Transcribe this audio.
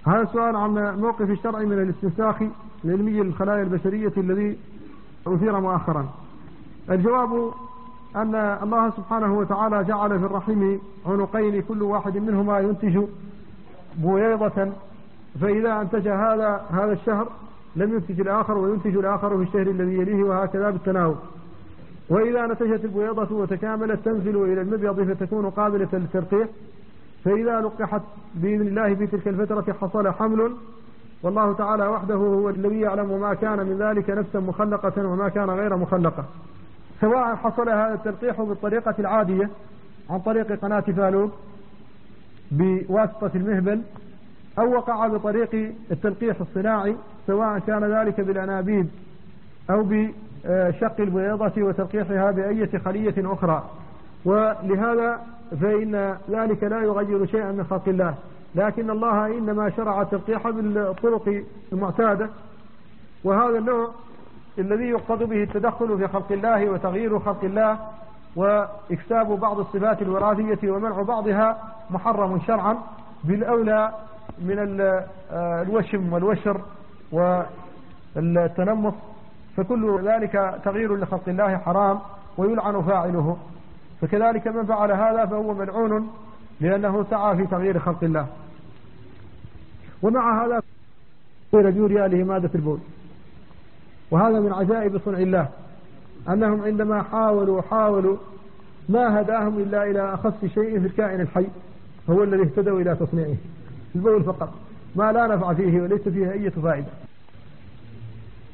هذا السؤال عن موقف الشرع من الاستنساخ العلمي للخلايا البشرية الذي أثير مؤخرا. الجواب أن الله سبحانه وتعالى جعل في الرحم عنقين كل واحد منهما ينتج بويضة، فإذا أنتج هذا الشهر لم ينتج الآخر، وينتج الآخر في الشهر الذي يليه، وهكذا بالتناوب. وإذا نتجت البويضة وتكاملت تنزل إلى المبيض فتكون قابلة للتلقيح، فإذا لقحت بإذن الله في تلك الفترة حصل حمل، والله تعالى وحده هو الذي يعلم ما كان من ذلك نفسا مخلقة وما كان غير مخلقة، سواء حصل هذا التلقيح بالطريقة العادية عن طريق قناة فالوب بواسطة المهبل، أو وقع بطريق التلقيح الصناعي، سواء كان ذلك بالأنابيب أو بشق البيضة وتلقيحها بأية خلية أخرى. ولهذا فإن ذلك لا يغير شيئا من خلق الله، لكن الله إنما شرع التلقيح بالطرق المعتادة، وهذا النوع الذي يقصد به التدخل في خلق الله وتغيير خلق الله وإكساب بعض الصفات الوراثية ومنع بعضها محرم شرعا، بالأولى من الوشم والوشر والتنمص، فكل ذلك تغيير لخلق الله حرام ويلعن فاعله، فكذلك من فعل هذا فهو ملعون لأنه سعى في تغيير خلق الله. ومع هذا يوريا لهمادة البول، وهذا من عجائب صنع الله أنهم عندما حاولوا ما هداهم إلا إلى أخص شيء في الكائن الحي، هو الذي اهتدوا إلى تصنيعه البول فقط، ما لا نفع فيه وليس فيه أي فائدة.